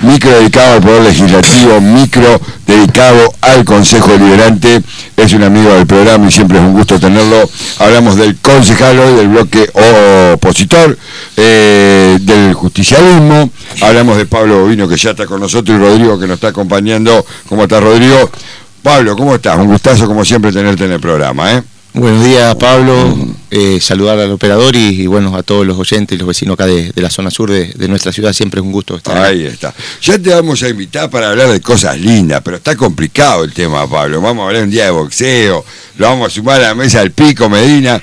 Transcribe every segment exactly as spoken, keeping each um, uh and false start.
micro dedicado al Poder Legislativo, micro dedicado al Consejo Deliberante. Es un amigo del programa y siempre es un gusto tenerlo. Hablamos del concejal hoy, del bloque opositor, eh, del justicialismo. Hablamos de Pablo Bovino, que ya está con nosotros, y Rodrigo, que nos está acompañando. ¿Cómo estás, Rodrigo? Pablo, ¿cómo estás? Un gustazo, como siempre, tenerte en el programa, ¿eh? Buenos días, Pablo. Eh, saludar al operador y, y bueno, a todos los oyentes y los vecinos acá de, de la zona sur de, de nuestra ciudad. Siempre es un gusto estar ahí. Ahí está. Ya te vamos a invitar para hablar de cosas lindas, pero está complicado el tema, Pablo. Vamos a hablar un día de boxeo, lo vamos a sumar a la mesa del Pico, Medina.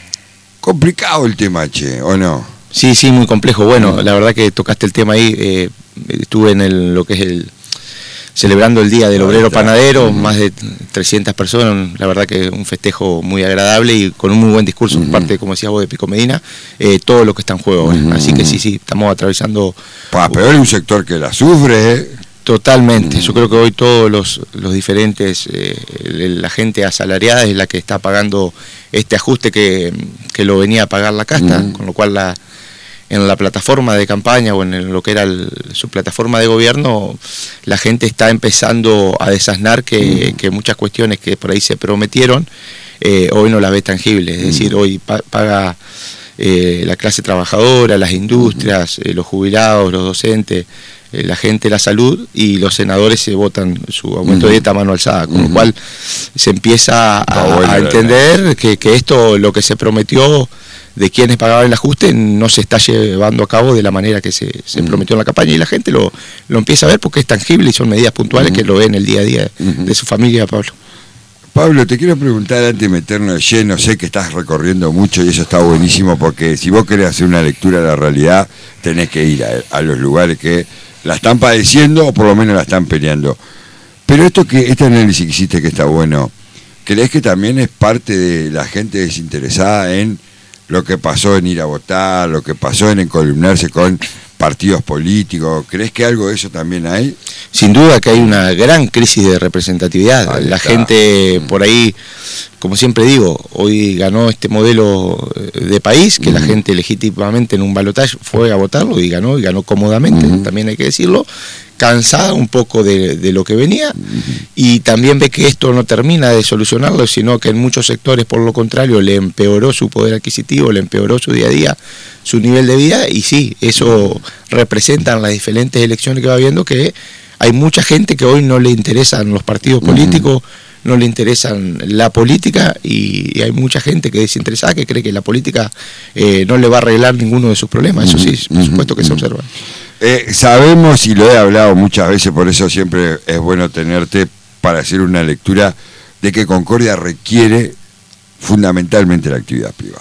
Complicado el tema, che, ¿o no? Sí, sí, muy complejo. Bueno, la verdad que tocaste el tema ahí. Eh, estuve en el, lo que es el... celebrando el Día del Obrero Panadero, uh-huh. más de trescientas personas, la verdad que un festejo muy agradable y con un muy buen discurso por uh-huh. parte, como decías vos, de Pico Medina, eh, todo lo que está en juego. Uh-huh. Así que sí, sí, estamos atravesando... Pa, pero hay un sector que la sufre, ¿eh? Totalmente, uh-huh. yo creo que hoy todos los, los diferentes, eh, la gente asalariada es la que está pagando este ajuste que, que lo venía a pagar la casta, uh-huh. con lo cual la... en la plataforma de campaña o en lo que era el, su plataforma de gobierno, la gente está empezando a desasnar que, mm. que muchas cuestiones que por ahí se prometieron, eh, hoy no las ve tangibles. Es mm. decir, hoy pa paga eh, la clase trabajadora, las industrias, eh, los jubilados, los docentes, eh, la gente de la salud, y los senadores se votan su aumento mm. de dieta a mano alzada, con mm. lo cual se empieza a, bueno, a entender que, que esto, lo que se prometió de quienes pagaban el ajuste, no se está llevando a cabo de la manera que se, se uh-huh. prometió en la campaña, y la gente lo, lo empieza a ver porque es tangible y son medidas puntuales uh-huh. que lo ven el día a día uh-huh. de su familia, Pablo. Pablo, te quiero preguntar antes de meternos de lleno, sé que estás recorriendo mucho y eso está buenísimo, porque si vos querés hacer una lectura de la realidad, tenés que ir a, a los lugares que la están padeciendo o por lo menos la están peleando. Pero esto que este análisis que hiciste que está bueno, ¿crees que también es parte de la gente desinteresada en lo que pasó en ir a votar, lo que pasó en encolumnarse con partidos políticos? ¿Crees que algo de eso también hay? Sin duda que hay una gran crisis de representatividad. Ahí la está. Gente por ahí, como siempre digo, hoy ganó este modelo de país, que uh-huh. la gente legítimamente en un balotaje fue a votarlo y ganó, y ganó cómodamente, uh-huh. también hay que decirlo, cansada un poco de, de lo que venía, uh-huh. y también ve que esto no termina de solucionarlo, sino que en muchos sectores, por lo contrario, le empeoró su poder adquisitivo, le empeoró su día a día, su nivel de vida, y sí, eso representan las diferentes elecciones que va habiendo, que hay mucha gente que hoy no le interesan los partidos políticos, uh-huh. no le interesan la política, y, y hay mucha gente que es desinteresada, que cree que la política eh, no le va a arreglar ninguno de sus problemas. Eso sí, por supuesto que se observa. Eh, sabemos, y lo he hablado muchas veces, por eso siempre es bueno tenerte para hacer una lectura, de que Concordia requiere fundamentalmente la actividad privada.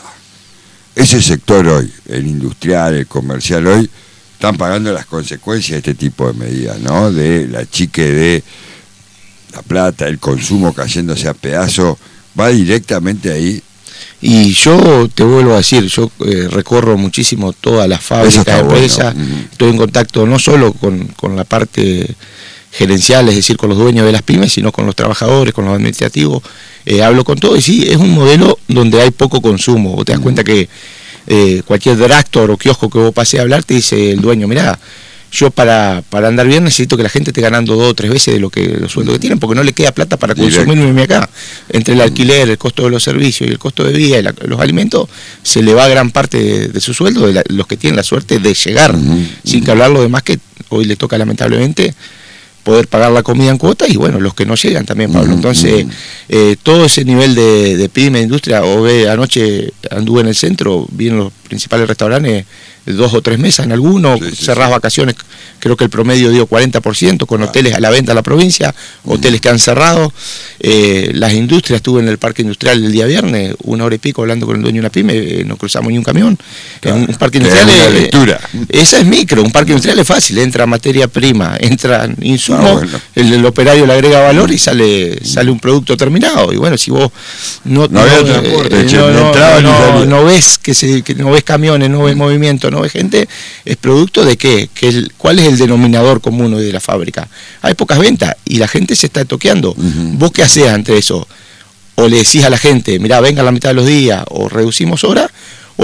Ese sector hoy, el industrial, el comercial hoy, están pagando las consecuencias de este tipo de medidas, ¿no? De la chique de la plata, el consumo cayéndose a pedazos, va directamente ahí. Y yo te vuelvo a decir, yo eh, recorro muchísimo todas las fábricas, empresas, bueno. uh-huh. estoy en contacto no solo con, con la parte gerencial, es decir, con los dueños de las pymes, sino con los trabajadores, con los administrativos, eh, hablo con todo, y sí, es un modelo donde hay poco consumo. Vos te das uh-huh. cuenta que eh, cualquier drugstore o kiosco que vos pases a hablar, te dice el dueño, mirá, yo para, para andar bien necesito que la gente esté ganando dos o tres veces de lo que los sueldos que tienen, porque no le queda plata para consumirme acá. Entre el alquiler, el costo de los servicios y el costo de vida y la, los alimentos, se le va gran parte de, de su sueldo, de la, los que tienen la suerte de llegar, uh-huh. sin que hablar lo demás que hoy le toca lamentablemente poder pagar la comida en cuota, y bueno, los que no llegan también, Pablo. Uh-huh. Entonces, eh, todo ese nivel de, de pyme, de industria, o ve, anoche anduve en el centro, vi en los principales restaurantes dos o tres mesas en algunos, sí, sí, cerrás sí. vacaciones, creo que el promedio dio cuarenta por ciento, con hoteles a la venta a la provincia, hoteles que han cerrado, eh, las industrias, estuve en el parque industrial el día viernes, una hora y pico hablando con el dueño de una pyme, eh, no cruzamos ni un camión, claro. en un parque industrial, eh, esa es micro, un parque industrial es fácil, entra materia prima, entra insumos, ah, bueno. el, el operario le agrega valor y sale sale un producto terminado, y bueno, si vos no, no, no, transporte, eh, no, no, no, no, no ves que, se, que no ves camiones, no ves movimiento, no ves gente, es producto de qué, que el, cuál es el denominador común de la fábrica. Hay pocas ventas y la gente se está toqueando. Uh-huh. ¿Vos qué hacés ante eso? O le decís a la gente, mirá, venga la mitad de los días, o reducimos horas, o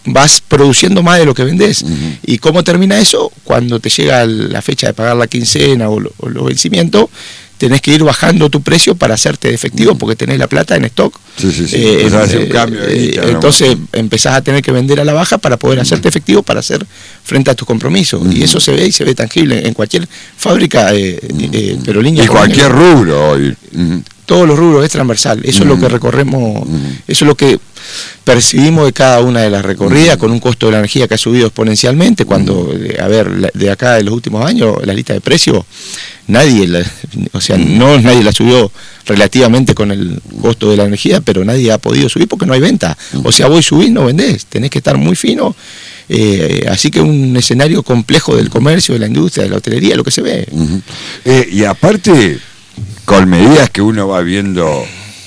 vas produciendo más de lo que vendés. Uh-huh. ¿Y cómo termina eso? Cuando te llega la fecha de pagar la quincena o, lo, o los vencimientos, tenés que ir bajando tu precio para hacerte de efectivo, uh-huh. porque tenés la plata en stock. Sí, sí, sí. Eh, o sea, hace eh, un cambio de eh, guita, entonces ¿no? empezás a tener que vender a la baja para poder uh-huh. hacerte efectivo, para hacer frente a tus compromisos. Uh-huh. Y eso se ve y se ve tangible en cualquier fábrica, eh, uh-huh. eh, pero línea y cualquier línea, rubro hoy. Uh-huh. Todos los rubros, es transversal. Eso uh-huh. es lo que recorremos, uh-huh. eso es lo que percibimos de cada una de las recorridas, uh-huh. con un costo de la energía que ha subido exponencialmente. Cuando, uh-huh. a ver, de acá de los últimos años, la lista de precios, nadie, la, o sea, uh-huh. no nadie la subió relativamente con el costo de la energía, pero nadie ha podido subir porque no hay venta. Uh-huh. O sea, vos subís, no vendés, tenés que estar muy fino. Eh, así que un escenario complejo del comercio, de la industria, de la hotelería, lo que se ve. Uh-huh. eh, y aparte, con medidas que uno va viendo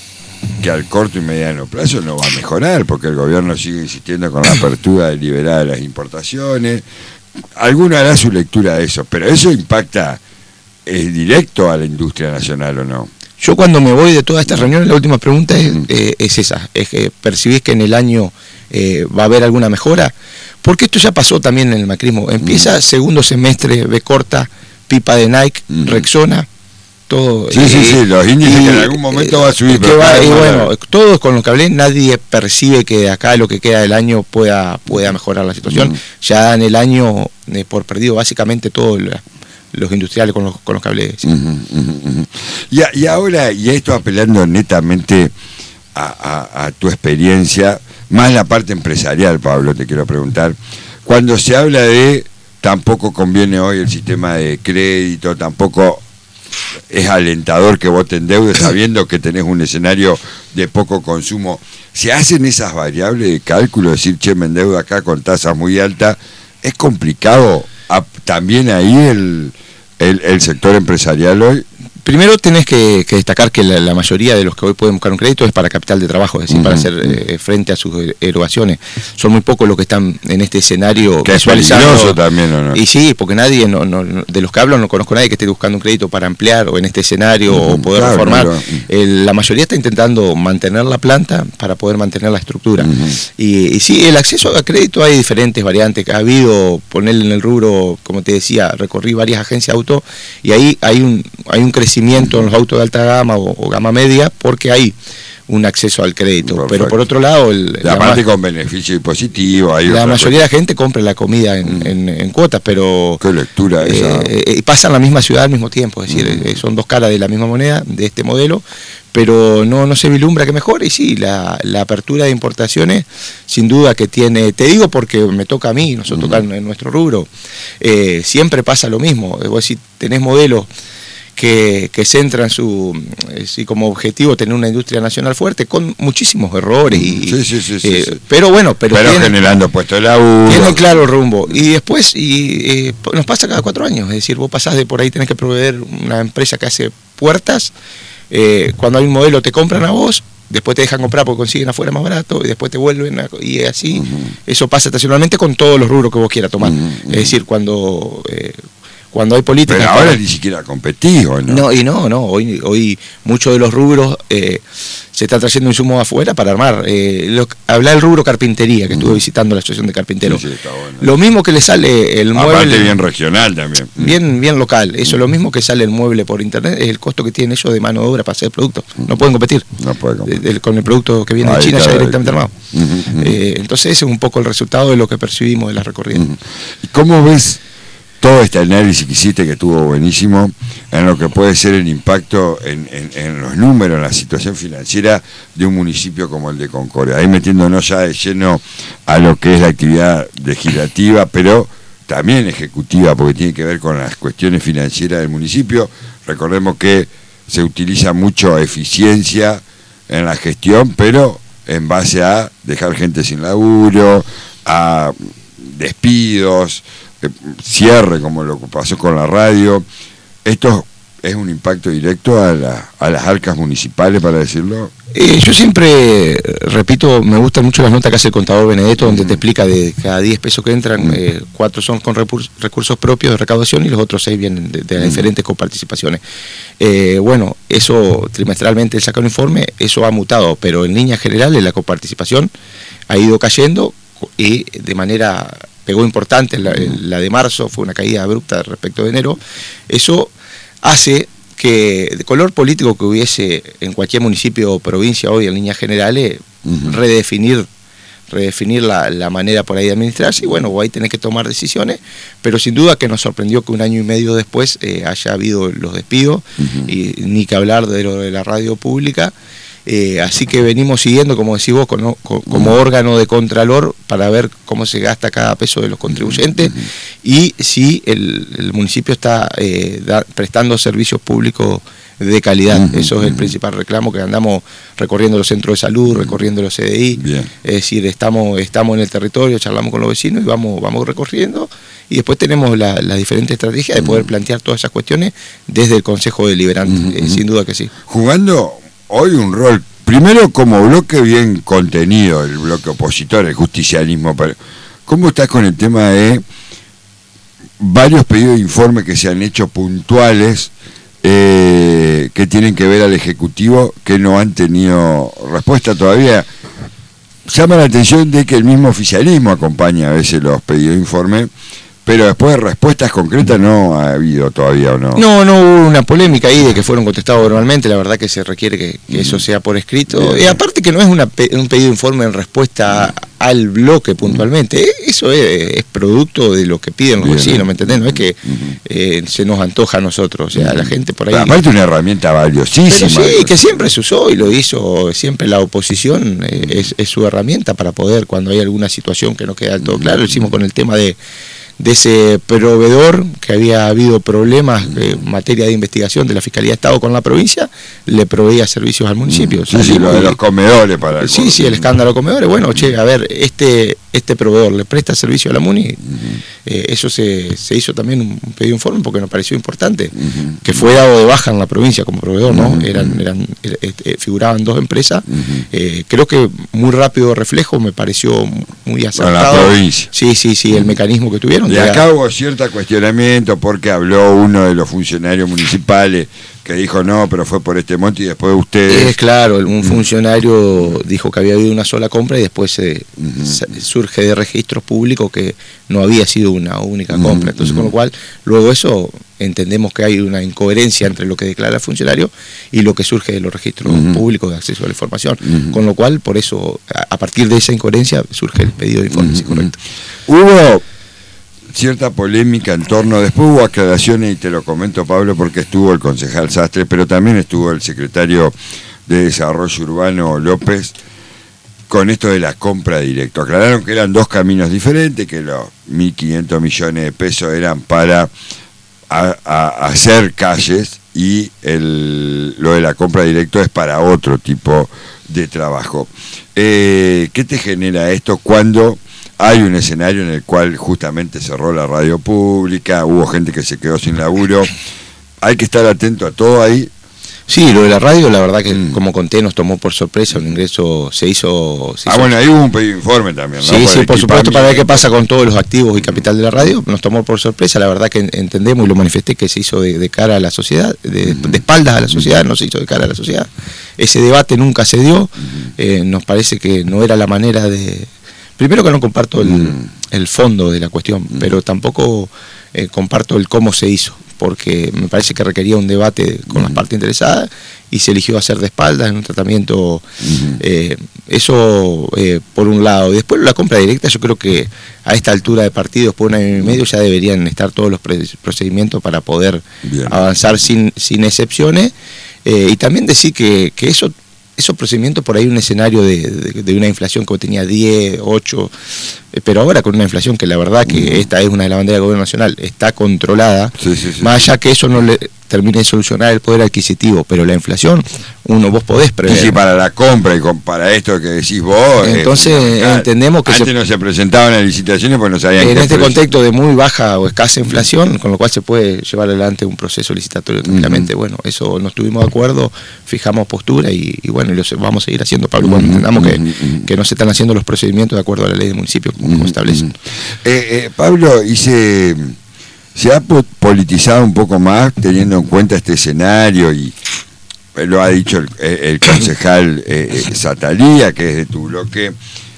que al corto y mediano plazo no va a mejorar, porque el gobierno sigue insistiendo con la apertura deliberada de las importaciones. Alguno hará su lectura de eso, pero eso impacta eh, directo a la industria nacional, ¿o no? Yo cuando me voy de todas estas reuniones, la última pregunta es, eh, es esa, es que percibís que en el año eh, va a haber alguna mejora, porque esto ya pasó también en el macrismo. Empieza uh-huh. segundo semestre, B corta, pipa de Nike, uh-huh. Rexona, todo. Sí, eh, sí, sí, los índices y, que en algún momento eh, va a subir. Pero va, y bueno, todos con lo que hablé, nadie percibe que de acá lo que queda del año pueda, pueda mejorar la situación. Uh-huh. Ya en el año, eh, por perdido básicamente todos los industriales con los, con los que hablé. ¿Sí? Uh-huh, uh-huh, uh-huh. Y, a, y ahora, y esto apelando netamente a, a, a tu experiencia, más la parte empresarial, Pablo, te quiero preguntar, cuando se habla de tampoco conviene hoy el sistema de crédito, tampoco es alentador que vos te endeudes sabiendo que tenés un escenario de poco consumo, ¿se hacen esas variables de cálculo? Decir, che, me endeudo acá con tasas muy altas, ¿es complicado a, también ahí el, el, el sector empresarial hoy? Primero tenés que, que destacar que la, la mayoría de los que hoy pueden buscar un crédito es para capital de trabajo, es decir, uh-huh. para hacer eh, frente a sus erogaciones. Son muy pocos los que están en este escenario que visualizando. Es también, ¿o no? Y sí, porque nadie, no, no, de los que hablo, no conozco a nadie que esté buscando un crédito para ampliar o en este escenario uh-huh. o poder claro, reformar. Claro. El, la mayoría está intentando mantener la planta para poder mantener la estructura. Uh-huh. Y, y sí, el acceso a crédito hay diferentes variantes. Ha habido, ponerle en el rubro, como te decía, recorrí varias agencias de auto y ahí hay un, hay un crecimiento en los autos de alta gama o, o gama media porque hay un acceso al crédito. Perfecto. Pero por otro lado, el, la, la parte con beneficio positivo. Hay la mayoría de la gente compra la comida en, mm. en, en cuotas, pero qué lectura eh, esa. Eh, pasan la misma ciudad al mismo tiempo, es decir, mm. eh, son dos caras de la misma moneda de este modelo, pero no, no se vislumbra que mejore. Y sí, la, la apertura de importaciones, sin duda que tiene, te digo porque me toca a mí, nosotros mm. tocan en nuestro rubro, eh, siempre pasa lo mismo. Vos si tenés modelos que, que centran su eh, sí, como objetivo tener una industria nacional fuerte, con muchísimos errores y sí, sí, sí, eh, sí, sí. pero bueno, pero, pero tienen, generando puesto de laburo, tienen claro el rumbo. Y después y eh, nos pasa cada cuatro años, es decir, vos pasás de por ahí, tenés que proveer una empresa que hace puertas, eh, cuando hay un modelo te compran a vos, después te dejan comprar porque consiguen afuera más barato y después te vuelven a, y así. Uh-huh. Eso pasa estacionalmente con todos los rubros que vos quieras tomar. Uh-huh. Es decir, cuando eh, cuando hay políticas... Pero ahora para... ni siquiera competís, ¿no? No, y no, no. Hoy, hoy muchos de los rubros eh, se están trayendo insumos afuera para armar. Eh, lo, habla del rubro carpintería, que uh-huh. estuve visitando la asociación de carpinteros. Sí, sí, está bueno. Lo mismo que le sale el mueble... Aparte bien regional también. Bien, bien local. Eso uh-huh. lo mismo que sale el mueble por internet, es el costo que tienen ellos de mano de obra para hacer productos. Uh-huh. No pueden competir. No pueden competir. De, de, con el producto que viene de China ya directamente armado. Uh-huh, uh-huh. Eh, entonces ese es un poco el resultado de lo que percibimos de la recorrida. Uh-huh. ¿Y cómo ves todo este análisis que hiciste, que estuvo buenísimo, en lo que puede ser el impacto en, en, en los números, en la situación financiera de un municipio como el de Concordia? Ahí metiéndonos ya de lleno a lo que es la actividad legislativa, pero también ejecutiva, porque tiene que ver con las cuestiones financieras del municipio. Recordemos que se utiliza mucho eficiencia en la gestión, pero en base a dejar gente sin laburo, a despidos, cierre, como lo que pasó con la radio. Esto es un impacto directo a, la, a las arcas municipales, para decirlo. Eh, yo siempre repito, me gustan mucho las notas que hace el contador Benedetto, donde mm. te explica de cada diez pesos que entran, mm. eh, cuatro son con recursos, recursos propios de recaudación y los otros seis vienen de, de las mm. diferentes coparticipaciones. Eh, bueno, eso trimestralmente él saca un informe, eso ha mutado, pero en líneas generales la coparticipación ha ido cayendo y de manera pegó importante, la, la de marzo fue una caída abrupta respecto de enero, eso hace que de color político que hubiese en cualquier municipio o provincia hoy en líneas generales, uh-huh. redefinir redefinir la, la manera por ahí de administrarse, y bueno, ahí tenés que tomar decisiones, pero sin duda que nos sorprendió que un año y medio después eh, haya habido los despidos, uh-huh. y ni que hablar de lo de la radio pública, eh, así que venimos siguiendo, como decís vos, con, con, como uh-huh. órgano de contralor para ver cómo se gasta cada peso de los contribuyentes, uh-huh. y si el, el municipio está eh, da, prestando servicios públicos de calidad. Uh-huh, Eso es el principal reclamo, que andamos recorriendo los centros de salud, uh-huh. recorriendo los C D I, bien. Es decir, estamos, estamos en el territorio, charlamos con los vecinos y vamos, vamos recorriendo, y después tenemos la, la diferente estrategia de poder uh-huh. plantear todas esas cuestiones desde el Consejo Deliberante, uh-huh. eh, sin duda que sí. Jugando hoy un rol, primero como bloque bien contenido, el bloque opositor, el justicialismo, pero ¿cómo estás con el tema de varios pedidos de informe que se han hecho puntuales Eh, que tienen que ver al Ejecutivo, que no han tenido respuesta todavía? Llama la atención de que el mismo oficialismo acompaña a veces los pedidos de informe, pero después de respuestas concretas no ha habido todavía, ¿o no? No, no hubo una polémica ahí de que fueron contestados verbalmente, la verdad que se requiere que, que eso sea por escrito, bien, y aparte que no es una, un pedido de informe en respuesta al bloque puntualmente, eso es, es producto de lo que piden los bien, vecinos, ¿me entendés? No es que eh, se nos antoja a nosotros, o sea, la gente por ahí... Pero aparte una herramienta valiosísima. Pero sí, que siempre se usó y lo hizo siempre la oposición, eh, es, es su herramienta para poder, cuando hay alguna situación que no queda del todo claro, lo hicimos con el tema de de ese proveedor, que había habido problemas eh, en materia de investigación de la Fiscalía de Estado con la provincia, le proveía servicios al municipio. Sí, sí, lo de los comedores para el Sí, corte. Sí, el escándalo de comedores. Bueno, che, a ver, este este proveedor le presta servicio a la MUNI, uh-huh. eh, eso se, se hizo también un pedido de informe porque nos pareció importante, uh-huh. que fue dado de baja en la provincia como proveedor, ¿no? Uh-huh. Eran, eran, er, er, figuraban dos empresas, uh-huh. eh, creo que muy rápido reflejo, me pareció muy acertado. En la provincia. Sí, sí, sí, uh-huh. el mecanismo que tuvieron. Y acá hubo cierto cuestionamiento porque habló uno de los funcionarios municipales que dijo no, pero fue por este monte y después ustedes... Es claro, un funcionario dijo que había habido una sola compra y después se, uh-huh. se, surge de registros públicos que no había sido una única uh-huh. compra. Entonces, uh-huh. con lo cual, luego eso entendemos que hay una incoherencia entre lo que declara el funcionario y lo que surge de los registros uh-huh. públicos de acceso a la información. Uh-huh. Con lo cual, por eso, a, a partir de esa incoherencia, surge el pedido de informe, uh-huh. sí, correcto. Hubo cierta polémica en torno, después hubo aclaraciones y te lo comento, Pablo, porque estuvo el concejal Sastre, pero también estuvo el secretario de Desarrollo Urbano López con esto de la compra directa. Aclararon que eran dos caminos diferentes, que los mil quinientos millones de pesos eran para a, a hacer calles y el, lo de la compra directa es para otro tipo de trabajo. Eh, ¿Qué te genera esto cuando hay un escenario en el cual justamente cerró la radio pública, hubo gente que se quedó sin laburo? Hay que estar atento a todo ahí. Sí, lo de la radio, la verdad que mm. como conté, nos tomó por sorpresa, un ingreso se hizo... Se ah, hizo... bueno, ahí hubo un pedido de informe también, ¿no? Sí, por sí, por supuesto, para ver qué pasa con todos los activos y capital de la radio, nos tomó por sorpresa, la verdad que entendemos y lo manifesté que se hizo de, de cara a la sociedad, de, mm. de espaldas a la sociedad, no se hizo de cara a la sociedad. Ese debate nunca se dio, mm. eh, nos parece que no era la manera de... Primero que no comparto el, mm. el fondo de la cuestión, mm. pero tampoco eh, comparto el cómo se hizo, porque me parece que requería un debate con mm. las partes interesadas y se eligió hacer de espaldas en un tratamiento, mm. eh, eso eh, por un lado. Después la compra directa, yo creo que a esta altura de partidos, por un año y medio, ya deberían estar todos los procedimientos para poder Bien. avanzar sin, sin excepciones, eh, y también decir que, que eso... esos procedimientos por ahí un escenario de, de, de una inflación que tenía diez, ocho, eh, pero ahora con una inflación que la verdad que uh-huh. esta es una de las banderas del gobierno nacional, está controlada, sí, sí, sí, más allá sí. que eso no le termine de solucionar el poder adquisitivo, pero la inflación, uno vos podés prever. Sí, sí, para la compra y con, para esto que decís vos. Entonces eh, entendemos que... Antes se, no se presentaban las licitaciones porque no sabían... En este precio. Contexto de muy baja o escasa inflación, con lo cual se puede llevar adelante un proceso licitatorio tranquilamente. Uh-huh. Bueno, eso no estuvimos de acuerdo, fijamos postura y, y bueno, y lo vamos a seguir haciendo, Pablo, cuando uh-huh. entendamos que, uh-huh. que no se están haciendo los procedimientos de acuerdo a la ley del municipio, como, uh-huh. como establecen. Eh, eh, Pablo, y se... ¿Se ha politizado un poco más teniendo en cuenta este escenario? Y lo ha dicho el, el concejal eh, Satalía, que es de tu bloque,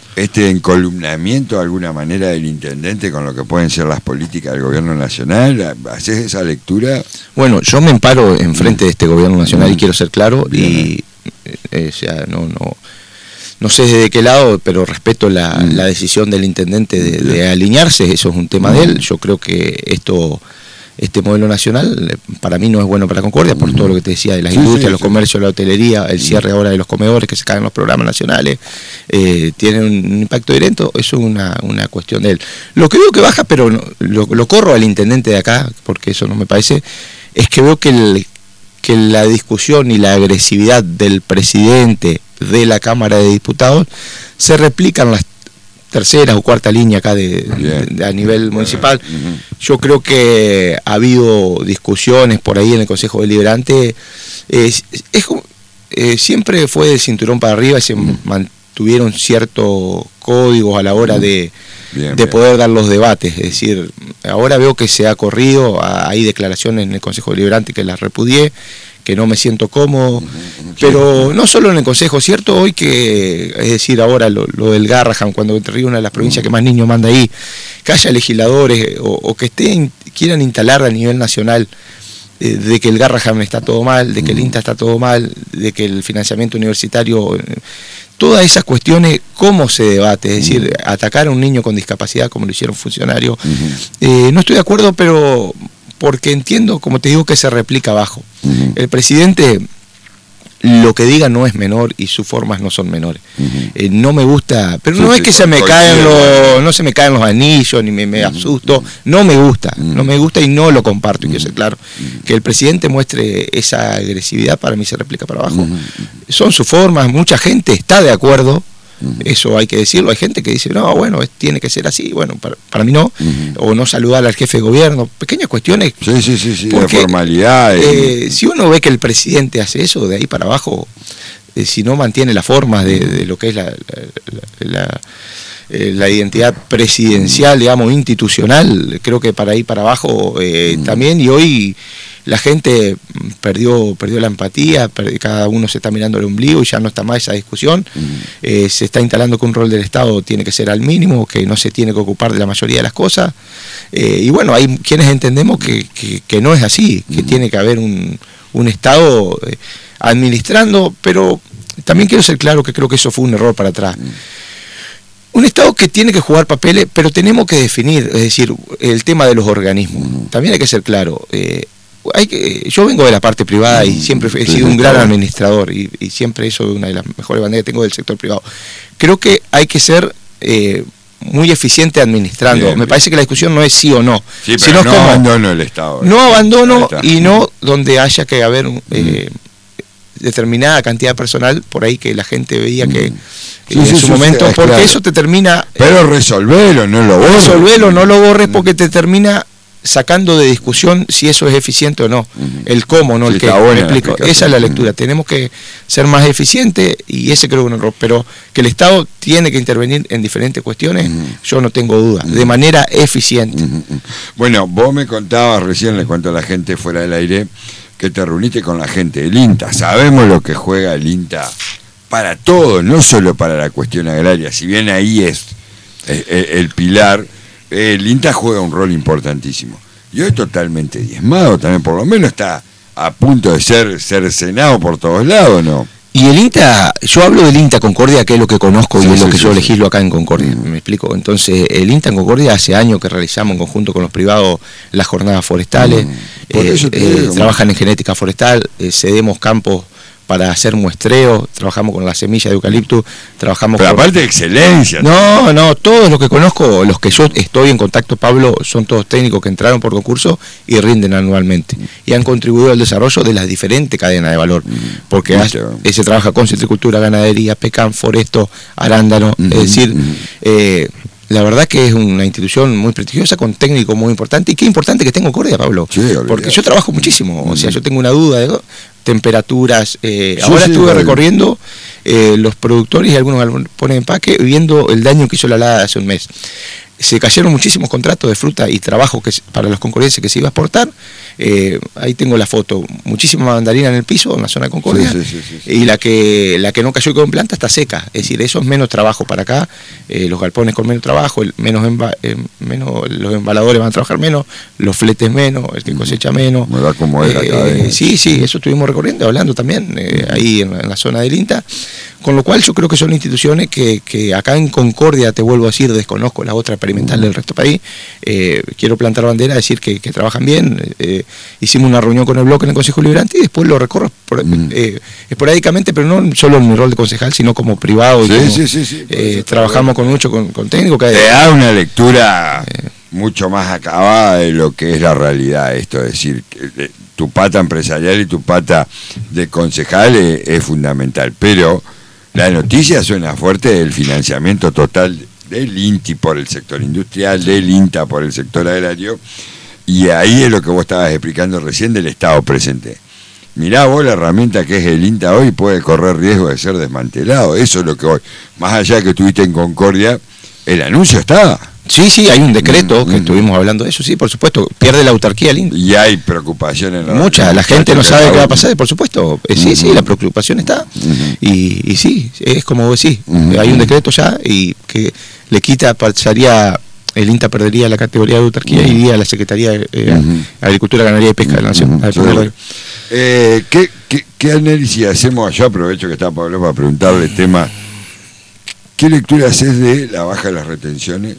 este encolumnamiento de alguna manera del intendente con lo que pueden ser las políticas del gobierno nacional? ¿Haces esa lectura? Bueno, yo me emparo enfrente de este gobierno nacional mm. y quiero ser claro. Bien. Y eh, o sea, no, no, no sé desde qué lado, pero respeto la, mm. la decisión del intendente de, de alinearse. Eso es un tema mm. de él. Yo creo que esto... Este modelo nacional para mí no es bueno para Concordia por todo lo que te decía de las sí, industrias, sí, los sí. comercios, la hotelería, el cierre ahora de los comedores que se caen en los programas nacionales, eh, tienen un impacto directo. Eso es una, una cuestión de él. Lo que veo que baja, pero no, lo, lo corro al intendente de acá, porque eso no me parece, es que veo que, el, que la discusión y la agresividad del presidente de la Cámara de Diputados se replican en las tercera o cuarta línea acá de, de, de a nivel municipal. Uh-huh. Yo creo que ha habido discusiones por ahí en el Consejo Deliberante. Eh, es, eh, siempre fue de cinturón para arriba y se uh-huh. mantuvieron ciertos códigos a la hora uh-huh. de, bien, de bien. poder dar los debates. Es decir, ahora veo que se ha corrido, hay declaraciones en el Consejo Deliberante que las repudié, que no me siento cómodo, pero no solo en el Consejo, ¿cierto? Hoy que, es decir, ahora lo, lo del Garrahan, cuando Entre Ríos, una de las provincias que más niños manda ahí, que haya legisladores o, o que estén, quieran instalar a nivel nacional eh, de que el Garrahan está todo mal, de que el INTA está todo mal, de que el financiamiento universitario, eh, todas esas cuestiones, ¿cómo se debate? Es decir, atacar a un niño con discapacidad como lo hicieron funcionarios, eh, no estoy de acuerdo, pero... porque entiendo, como te digo, que se replica abajo. Uh-huh. El presidente lo que diga no es menor y sus formas no son menores. Uh-huh. Eh, no me gusta, pero sí, no sí, es que se me caen los, no se me caen los anillos ni me, me uh-huh. asusto, no me gusta, uh-huh. no me gusta y no lo comparto. Uh-huh. Y yo sé claro uh-huh. que el presidente muestre esa agresividad, para mí se replica para abajo. Uh-huh. Son sus formas, mucha gente está de acuerdo. Uh-huh. Eso hay que decirlo. Hay gente que dice, no, bueno, es, tiene que ser así. Bueno, para, para mí no. Uh-huh. O no saludar al jefe de gobierno. Pequeñas cuestiones. Sí, sí, sí, sí porque, de formalidad. Eh, y... Si uno ve que el presidente hace eso, de ahí para abajo, eh, si no mantiene las formas de, de lo que es la, la, la, eh, la identidad presidencial, digamos, institucional, creo que para ahí para abajo eh, uh-huh. también. Y hoy... la gente perdió perdió la empatía, perdió, cada uno se está mirando el ombligo y ya no está más esa discusión. Uh-huh. Eh, se está instalando que un rol del Estado tiene que ser al mínimo, que no se tiene que ocupar de la mayoría de las cosas. Eh, y bueno, hay quienes entendemos que, que, que no es así, que uh-huh. tiene que haber un, un Estado eh, administrando, pero también quiero ser claro que creo que eso fue un error para atrás. Uh-huh. Un Estado que tiene que jugar papeles, pero tenemos que definir, es decir, el tema de los organismos. Uh-huh. También hay que ser claro. Eh, Hay que, yo vengo de la parte privada y siempre he sido un gran administrador y, y siempre eso es una de las mejores banderas que tengo del sector privado. Creo que hay que ser eh, muy eficiente administrando. Bien, Me bien. parece que la discusión no es sí o no, sí, pero sino no como, abandono el Estado. No abandono y no donde haya que haber eh, mm. determinada cantidad de personal por ahí que la gente veía que mm. sí, en sí, su sí, momento, sí, porque claro. eso te termina... Pero eh, resolvelo, no lo borres. Resolvelo, no lo borres porque te termina... sacando de discusión si eso es eficiente o no, uh-huh. el cómo, no sí, el qué, me explico, esa es la lectura, uh-huh. tenemos que ser más eficientes y ese creo que es un error, pero que el Estado tiene que intervenir en diferentes cuestiones, uh-huh. yo no tengo duda, uh-huh. de manera eficiente. Uh-huh. Bueno, vos me contabas recién, le cuento a la gente fuera del aire, que te reuniste con la gente del INTA, sabemos lo que juega el INTA para todo, no solo para la cuestión agraria, si bien ahí es el, el pilar. El INTA juega un rol importantísimo. Y hoy totalmente diezmado también, por lo menos está a punto de ser cercenado por todos lados, ¿no? Y el INTA, yo hablo del INTA Concordia, que es lo que conozco sí, y es sí, lo que sí, yo sí. legislo acá en Concordia, mm. me explico. Entonces, el INTA en Concordia hace años que realizamos en conjunto con los privados las jornadas forestales, mm. eh, eh, trabajan en genética forestal, eh, cedemos campos para hacer muestreo, trabajamos con la semilla de eucalipto, trabajamos Pero con... aparte de excelencia. No, no, todos los que conozco, los que yo estoy en contacto, Pablo, son todos técnicos que entraron por concurso y rinden anualmente. Y han contribuido al desarrollo de las diferentes cadenas de valor. Porque mm. se trabaja con citricultura, ganadería, pecan, foresto, arándano, mm-hmm. es decir... Mm-hmm. Eh, la verdad que es una institución muy prestigiosa, con técnicos muy importantes. Y qué importante que tengo Concordia, Pablo. Sí, porque yo trabajo muchísimo. Mm. O sea, yo tengo una duda de temperaturas. Eh, sí, ahora sí, estuve vale. recorriendo eh, los productores y algunos ponen empaque, viendo el daño que hizo la helada hace un mes. se cayeron muchísimos contratos de fruta y trabajo que para los concordienses que se iba a exportar. Eh, ahí tengo la foto, muchísima mandarina en el piso, en la zona de Concordia, sí, sí, sí, sí, y la que la que no cayó con planta está seca, es decir, eso es menos trabajo para acá, eh, los galpones con menos trabajo, el, menos, emba, eh, menos los embaladores van a trabajar menos, los fletes menos, el que cosecha menos. Me da como era acá, eh, eh. Sí, sí, eso estuvimos recorriendo, hablando también, eh, ahí en, en la zona del INTA, con lo cual yo creo que son instituciones que, que acá en Concordia, te vuelvo a decir, desconozco la otra experimental del resto del país, eh, quiero plantar bandera, decir que, que trabajan bien, eh, hicimos una reunión con el bloque en el Consejo Liberante y después lo recorro por, mm. eh, esporádicamente, pero no solo en mi rol de concejal, sino como privado. Sí, y como, sí, sí, sí, eh, trabajamos con mucho con, con técnicos. Que te da una lectura eh, mucho más acabada de lo que es la realidad, esto, es decir, que tu pata empresarial y tu pata de concejal es, es fundamental, pero la noticia suena fuerte del financiamiento total del INTI por el sector industrial, del INTA por el sector agrario, y ahí es lo que vos estabas explicando recién del Estado presente. Mirá vos la herramienta que es el INTA hoy puede correr riesgo de ser desmantelado, eso es lo que hoy, más allá de que estuviste en Concordia, el anuncio está. Sí, sí, hay un decreto, mm, que mm. estuvimos hablando de eso, sí, por supuesto, pierde la autarquía el INTA. Y hay preocupación en la... Mucha, la gente no sabe qué va a pasar, por supuesto. Eh, sí, mm-hmm. sí, la preocupación está. Mm-hmm. y, y sí, es como vos decís, mm-hmm. hay un decreto ya y que le quita, pasaría, el INTA perdería la categoría de autarquía mm-hmm. y iría a la Secretaría de eh, mm-hmm. Agricultura, Ganadería y Pesca de la Nación. Mm-hmm. Sí. Eh, ¿qué, qué, ¿Qué análisis hacemos? Yo aprovecho que está Pablo para preguntarle el tema. ¿Qué lectura haces de la baja de las retenciones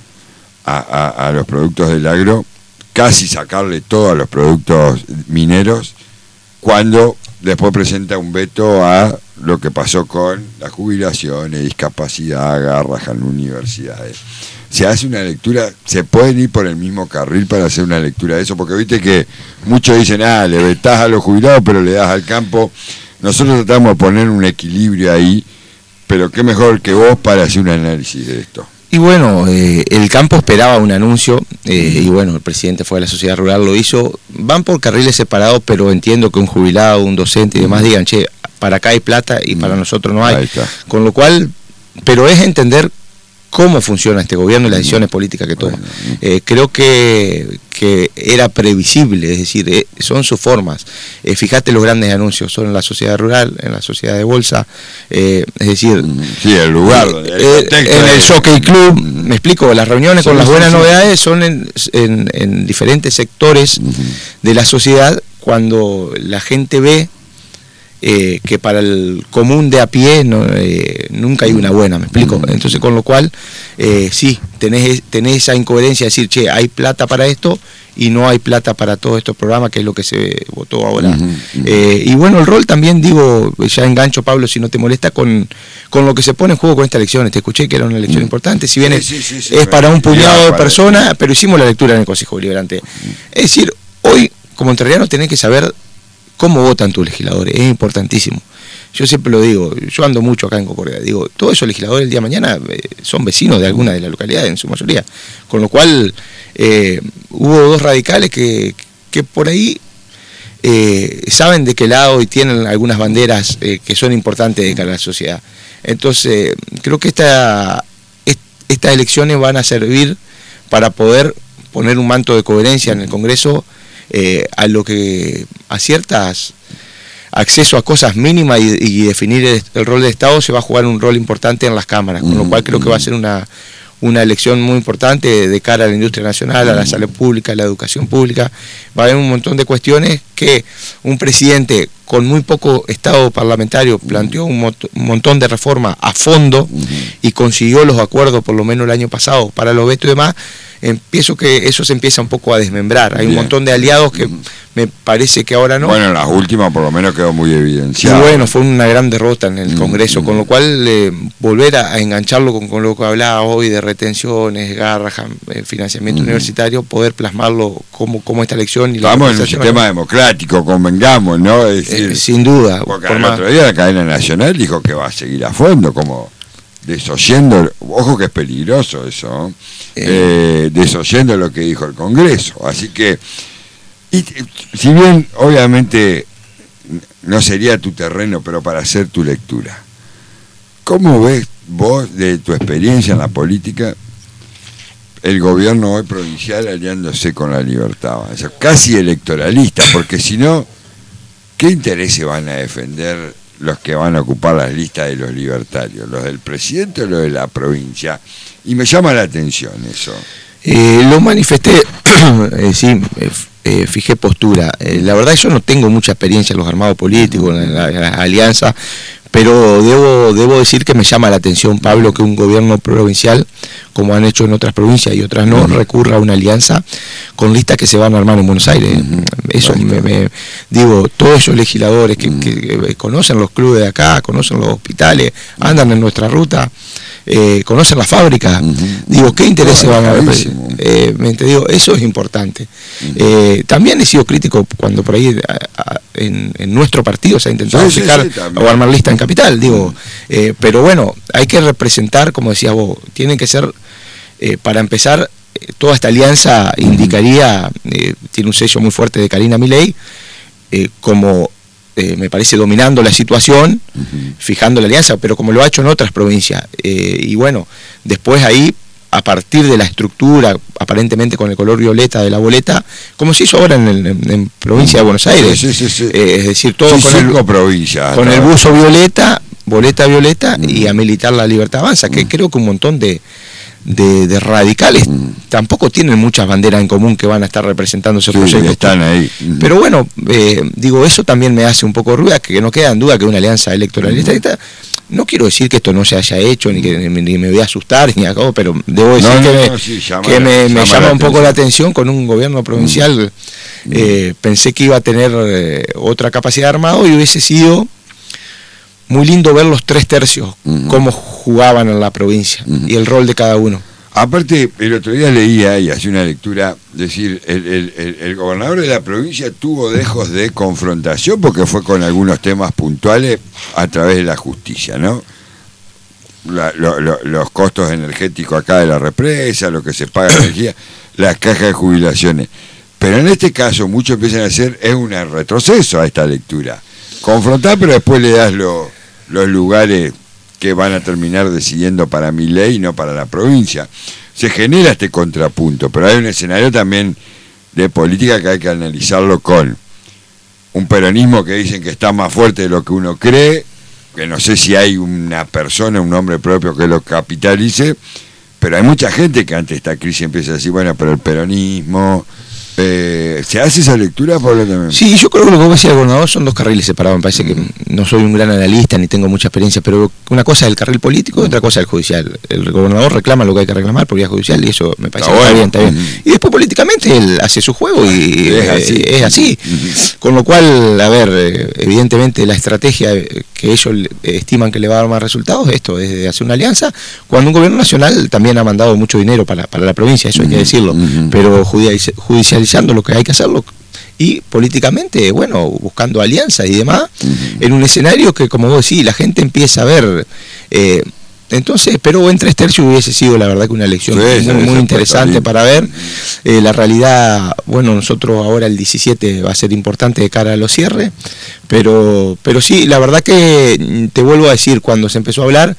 A, a, a los productos del agro, casi sacarle todo a los productos mineros, cuando después presenta un veto a lo que pasó con las jubilaciones, discapacidad, garras en universidades? Se hace una lectura, se pueden ir por el mismo carril para hacer una lectura de eso, porque viste que muchos dicen, ah, le vetás a los jubilados pero le das al campo. Nosotros tratamos de poner un equilibrio ahí, pero qué mejor que vos para hacer un análisis de esto. Y bueno, eh, el campo esperaba un anuncio, eh, y bueno, el presidente fue a la sociedad rural, lo hizo. Van por carriles separados, pero entiendo que un jubilado, un docente y demás digan, che, para acá hay plata y para nosotros no hay. Con lo cual, pero es entender cómo funciona este gobierno y las decisiones políticas que toma. Eh, creo que, que era previsible, es decir, eh, son sus formas. Eh, fíjate los grandes anuncios, son en la sociedad rural, en la sociedad de bolsa, eh, es decir... Sí, el lugar. Eh, el en el Jockey Club, me explico, las reuniones sí, con las buenas sí, novedades son en, en, en diferentes sectores uh-huh. de la sociedad, cuando la gente ve Eh, que para el común de a pie no, eh, nunca hay una buena, ¿me explico? Entonces, con lo cual, eh, sí, tenés, tenés esa incoherencia de decir, che, hay plata para esto y no hay plata para todos estos programas, que es lo que se votó ahora. Uh-huh, uh-huh. Eh, y bueno, el rol también, digo, ya engancho, Pablo, si no te molesta, con, con lo que se pone en juego con esta elección. Te escuché que era una elección uh-huh. importante, si bien sí, es, sí, sí, sí, es para un puñado de personas, pero hicimos la lectura en el Consejo Deliberante. Uh-huh. Es decir, hoy, como entrerriano, tenés que saber cómo votan tus legisladores, es importantísimo. Yo siempre lo digo, yo ando mucho acá en Concordia, digo, todos esos legisladores el día de mañana eh, son vecinos de alguna de las localidades, en su mayoría, con lo cual eh, hubo dos radicales que, que por ahí eh, saben de qué lado y tienen algunas banderas eh, que son importantes de cara a la sociedad. Entonces, creo que esta, estas elecciones van a servir para poder poner un manto de coherencia en el Congreso, Eh, a lo que a ciertas acceso a cosas mínimas y, y definir el, el rol del Estado. Se va a jugar un rol importante en las cámaras, con lo cual creo que va a ser una, una elección muy importante de cara a la industria nacional, a la salud pública, a la educación pública. Va a haber un montón de cuestiones que un presidente con muy poco estado parlamentario planteó un, mot un montón de reformas a fondo y consiguió los acuerdos por lo menos el año pasado para los vetos y demás. Empiezo que eso se empieza un poco a desmembrar. Hay Bien. un montón de aliados que me parece que ahora no. Bueno, en las últimas por lo menos quedó muy evidenciado. Y bueno, fue una gran derrota en el Congreso, mm, con lo cual eh, volver a, a engancharlo con, con lo que hablaba hoy de retenciones, garras, eh, financiamiento mm. universitario, poder plasmarlo como, como esta elección. Y Estamos en un sistema democrático, convengamos, ¿no? Es decir, eh, sin duda. Porque por el más... otro día la cadena nacional dijo que va a seguir a fondo, como desoyendo, ojo que es peligroso eso, eh. Eh, desoyendo lo que dijo el Congreso. Así que, y, si bien obviamente no sería tu terreno, pero para hacer tu lectura, ¿cómo ves vos, de tu experiencia en la política, el gobierno hoy provincial aliándose con la Libertad Avanza, casi electoralista, porque si no, ¿qué intereses van a defender los que van a ocupar las listas de los libertarios? ¿Los del presidente o los de la provincia? Y me llama la atención eso. Eh, lo manifesté, eh, sí, eh, eh, fijé postura. Eh, la verdad yo no tengo mucha experiencia en los armados políticos, en la, en la alianza, pero debo, debo decir que me llama la atención, Pablo, que un gobierno provincial, como han hecho en otras provincias y otras no, uh-huh. recurra a una alianza con listas que se van a armar en Buenos Aires. Uh-huh. Eso me, me digo, todos esos legisladores que, uh-huh. que, que conocen los clubes de acá, conocen los hospitales, andan en nuestra ruta, eh, conocen las fábricas, uh-huh. digo, ¿qué intereses van a haber? Eh, digo, eso es importante. Uh-huh. Eh, también he sido crítico cuando por ahí a, a, en, en nuestro partido se ha intentado sí, fijar sí, sí, o armar lista en capital, digo, uh-huh. eh, pero bueno, hay que representar, como decías vos, tienen que ser, eh, para empezar, eh, toda esta alianza indicaría, eh, tiene un sello muy fuerte de Karina Milei, eh, como eh, me parece dominando la situación, uh-huh. fijando la alianza, pero como lo ha hecho en otras provincias, eh, y bueno, después ahí, a partir de la estructura, aparentemente con el color violeta de la boleta, como se hizo ahora en, el, en, en provincia de Buenos Aires, sí, sí, sí. Eh, es decir, todo sí, con, el, provincias, con ¿no? el buzo violeta, boleta violeta, mm. y a militar la Libertad Avanza, que mm. creo que un montón de, de, de radicales mm. tampoco tienen muchas banderas en común que van a estar representando esos sí, proyectos. Están ahí. Mm. Pero bueno, eh, digo, eso también me hace un poco ruido, que no queda en duda que una alianza electoralista, mm. no quiero decir que esto no se haya hecho, ni que ni, ni me voy a asustar, ni acabo, pero debo decir no, que, no, me, no, sí, llama, que me, llama, me llama un poco la atención con un gobierno provincial. Mm. Eh, pensé que iba a tener eh, otra capacidad de armado y hubiese sido muy lindo ver los tres tercios, mm. cómo jugaban en la provincia mm. y el rol de cada uno. Aparte, el otro día leía y hacía una lectura, decir, el, el, el, el gobernador de la provincia tuvo dejos de confrontación porque fue con algunos temas puntuales a través de la justicia, ¿no? La, lo, lo, los costos energéticos acá de la represa, lo que se paga de energía, las cajas de jubilaciones. Pero en este caso, muchos empiezan a hacer, es un retroceso a esta lectura. Confrontar, pero después le das lo, los lugares que van a terminar decidiendo para Milei y no para la provincia. Se genera este contrapunto, pero hay un escenario también de política que hay que analizarlo con un peronismo que dicen que está más fuerte de lo que uno cree, que no sé si hay una persona, un nombre propio que lo capitalice, pero hay mucha gente que ante esta crisis empieza a decir, bueno, pero el peronismo... Eh, ¿Se hace esa lectura, Pablo, también? Sí, yo creo que lo que decía el gobernador son dos carriles separados. Me parece que no soy un gran analista ni tengo mucha experiencia, pero una cosa es el carril político y otra cosa es el judicial. El gobernador reclama lo que hay que reclamar por vía judicial y eso me parece está que bueno. está bien, está bien. Y después políticamente él hace su juego y es así. Eh, es así. Con lo cual, a ver, evidentemente la estrategia que ellos estiman que le va a dar más resultados es esto, es de hacer una alianza, cuando un gobierno nacional también ha mandado mucho dinero para, para la provincia, eso hay que decirlo, pero judicializar lo que hay que hacerlo y políticamente, bueno, buscando alianzas y demás, uh-huh. en un escenario que, como vos decís, la gente empieza a ver, eh, entonces, pero en tres tercios hubiese sido la verdad que una elección sí, muy, muy interesante para ver, eh, la realidad, bueno, nosotros ahora el diecisiete va a ser importante de cara a los cierres, pero, pero sí, la verdad que te vuelvo a decir, cuando se empezó a hablar,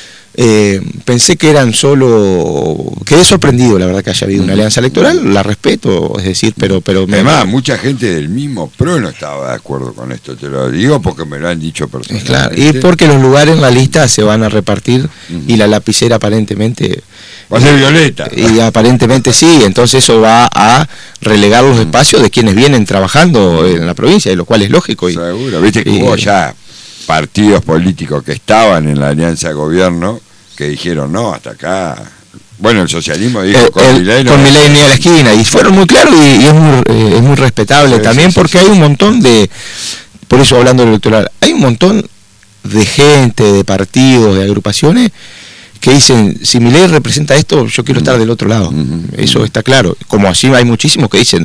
Eh, pensé que eran solo, quedé sorprendido la verdad que haya habido una alianza electoral, la respeto, es decir, pero pero me además mucha gente del mismo PRO no estaba de acuerdo con esto, te lo digo porque me lo han dicho personalmente. Claro, y porque los lugares en la lista se van a repartir uh-huh. y la lapicera aparentemente va a ser violeta y aparentemente sí, entonces eso va a relegar los espacios de quienes vienen trabajando en la provincia, lo cual es lógico. Y, seguro, viste que y, hubo ya partidos políticos que estaban en la alianza de gobierno que dijeron no, hasta acá. Bueno, el socialismo dijo el, con el, Milei no, con Milei ni a la esquina, y fueron muy claros y, y es, muy, eh, es muy respetable sí, también sí, porque sí, hay un montón de, por eso hablando del electoral, hay un montón de gente, de partidos, de agrupaciones que dicen, si Milei representa esto, yo quiero estar del otro lado, uh-huh, eso uh-huh. está claro, como así hay muchísimos que dicen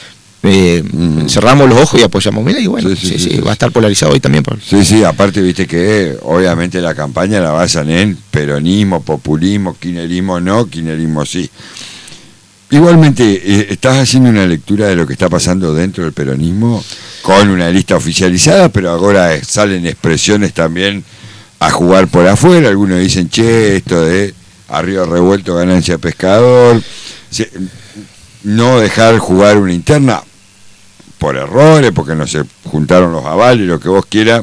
Eh, mm. cerramos los ojos y apoyamos Milei y bueno, sí, sí, sí, sí, sí, va a estar polarizado hoy también. Pablo. Sí, sí, aparte viste que obviamente la campaña la basan en peronismo, populismo, kirchnerismo no, kirchnerismo sí. Igualmente, eh, estás haciendo una lectura de lo que está pasando dentro del peronismo con una lista oficializada, pero ahora salen expresiones también a jugar por afuera, algunos dicen, che, esto de arriba revuelto, ganancia pescador, se, no dejar jugar una interna por errores, porque no se juntaron los avales, lo que vos quieras.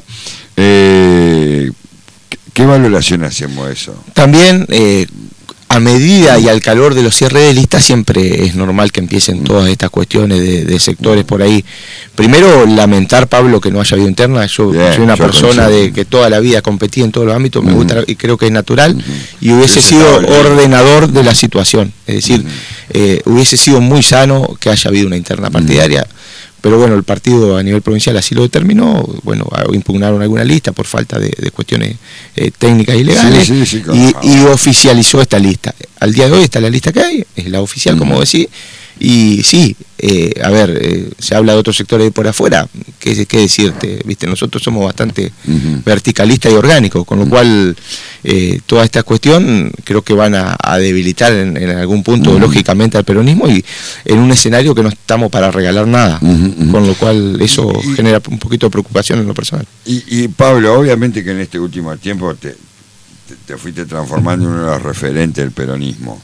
Eh, ¿Qué valoración hacemos de eso? También, eh, a medida y al calor de los cierres de lista, siempre es normal que empiecen todas estas cuestiones de, de sectores por ahí. Primero, lamentar, Pablo, que no haya habido interna. Yo Bien, soy una persona de que toda la vida competí en todos los ámbitos, me uh-huh. gusta y creo que es natural, uh-huh. y hubiese sí, sido ordenador de la situación. Es decir, uh-huh. eh, hubiese sido muy sano que haya habido una interna partidaria. Uh-huh. Pero bueno, el partido a nivel provincial así lo determinó, bueno, impugnaron alguna lista por falta de, de cuestiones eh, técnicas y legales, sí, sí, sí, y, y oficializó esta lista. Al día de hoy está la lista que hay, es la oficial, uh-huh. como decís, y sí, eh, a ver, eh, se habla de otros sectores de por afuera, ¿qué, qué decirte? Viste, nosotros somos bastante uh-huh. verticalistas y orgánicos, con lo uh-huh. cual eh, toda esta cuestión creo que van a, a debilitar en, en algún punto uh-huh. lógicamente al peronismo, y en un escenario que no estamos para regalar nada, uh-huh. con lo cual eso y, genera un poquito de preocupación en lo personal. Y, y Pablo, obviamente que en este último tiempo te, te, te fuiste transformando en uno de los referentes del peronismo.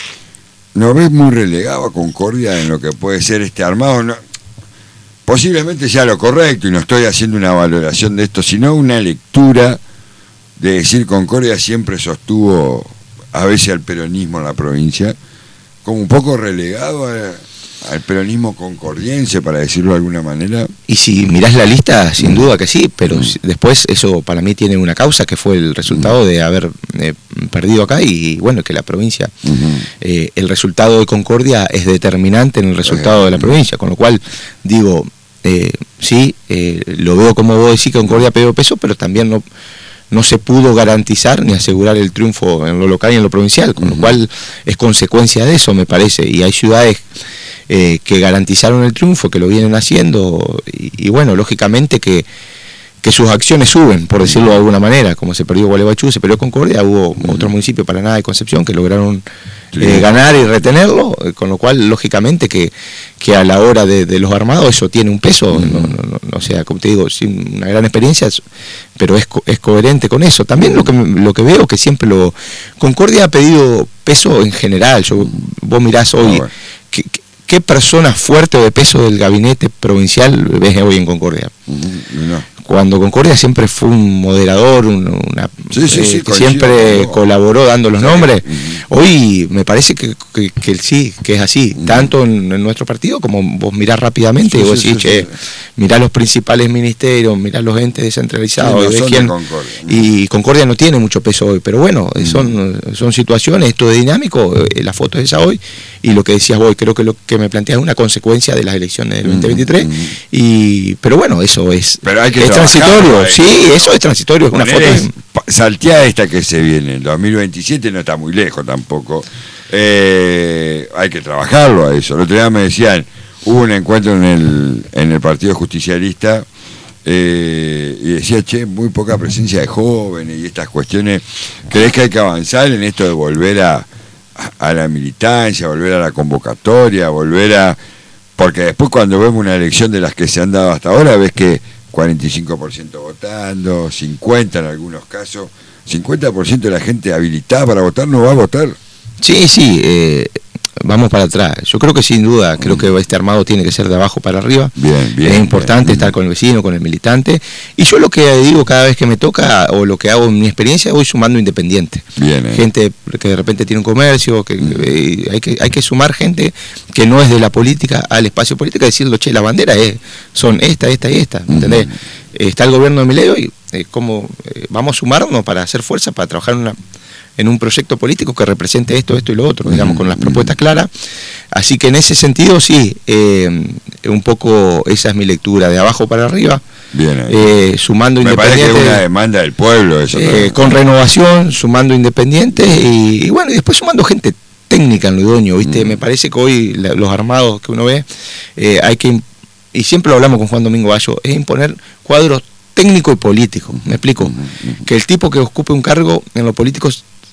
¿No ves muy relegado a Concordia en lo que puede ser este armado? No, posiblemente sea lo correcto, y no estoy haciendo una valoración de esto, sino una lectura de decir Concordia siempre sostuvo a veces al peronismo en la provincia, como un poco relegado a, al peronismo concordiense, para decirlo de alguna manera. Y si mirás la lista, sin duda que sí, pero mm. después eso para mí tiene una causa, que fue el resultado mm. de haber eh, perdido acá, y bueno, que la provincia, mm-hmm. eh, el resultado de Concordia es determinante en el resultado de la provincia, con lo cual digo, eh, sí, eh, lo veo como vos decís, que Concordia perdió peso, pero también no no se pudo garantizar ni asegurar el triunfo en lo local y en lo provincial, con mm-hmm. lo cual es consecuencia de eso, me parece, y hay ciudades Eh, que garantizaron el triunfo, que lo vienen haciendo, y, y bueno, lógicamente que, que sus acciones suben, por decirlo de alguna manera, como se perdió Gualeguaychú, se perdió Concordia, hubo uh-huh. otros municipios, Paraná y Concepción, que lograron sí. eh, ganar y retenerlo, eh, con lo cual, lógicamente, que, que a la hora de, de los armados eso tiene un peso, uh-huh. no, no, no, o sea, como te digo, sin una gran experiencia, pero es, co- es coherente con eso. También uh-huh. lo que lo que veo, que siempre lo... Concordia ha pedido peso en general, yo, vos mirás hoy... Uh-huh. que, que, ¿Qué persona fuerte o de peso del gabinete provincial ves hoy en Concordia? No. Cuando Concordia siempre fue un moderador, un, una, sí, sí, sí, eh, que siempre no. colaboró dando los sí. nombres, uh-huh. hoy me parece que, que, que sí, que es así, uh-huh. tanto en, en nuestro partido como vos mirás rápidamente, sí, y vos sí, decís, sí, che, sí. mirá los principales ministerios, mirá los entes descentralizados, sí, no quién, de Concordia. Y Concordia no tiene mucho peso hoy, pero bueno, uh-huh. son, son situaciones, esto es dinámico, eh, la foto es esa hoy, y lo que decías vos, creo que lo que me planteas es una consecuencia de las elecciones del veinte veintitrés, uh-huh. y pero bueno, eso es, pero hay que es transitorio, hay sí, que, eso es transitorio, es una foto. Es, salteada esta que se viene, el dos mil veintisiete no está muy lejos tampoco, eh, hay que trabajarlo a eso. El otro día me decían, hubo un encuentro en el, en el Partido Justicialista, eh, y decía, che, muy poca presencia de jóvenes y estas cuestiones. ¿Crees que hay que avanzar en esto de volver a a la militancia, volver a la convocatoria, volver a... Porque después cuando vemos una elección de las que se han dado hasta ahora, ves que cuarenta y cinco por ciento votando, cincuenta por ciento en algunos casos, cincuenta por ciento de la gente habilitada para votar no va a votar. Sí, sí, eh, vamos para atrás. Yo creo que sin duda, mm. creo que este armado tiene que ser de abajo para arriba. Bien, bien. Es importante bien. estar con el vecino, con el militante. Y yo lo que digo cada vez que me toca, o lo que hago en mi experiencia, voy sumando independientes. Bien, eh. Gente que de repente tiene un comercio, que, mm. eh, hay que hay que sumar gente que no es de la política al espacio político, y decirlo, che, la bandera es, son esta, esta y esta, ¿me entendés? Mm. Está el gobierno de Milei y eh, como eh, vamos a sumarnos para hacer fuerza, para trabajar en una en un proyecto político que represente esto, esto y lo otro, digamos, con las propuestas claras. Así que en ese sentido, sí, eh, un poco esa es mi lectura, de abajo para arriba, bien, eh, sumando me independientes. Me parece que es una demanda del pueblo eso. Eh, con renovación, sumando independientes y, y bueno, y después sumando gente técnica en lo idóneo, ¿viste? Mm. Me parece que hoy la, los armados que uno ve, eh, hay que, y siempre lo hablamos con Juan Domingo Bayo, es imponer cuadros técnico y político, ¿me explico? Mm. Que el tipo que ocupe un cargo en lo político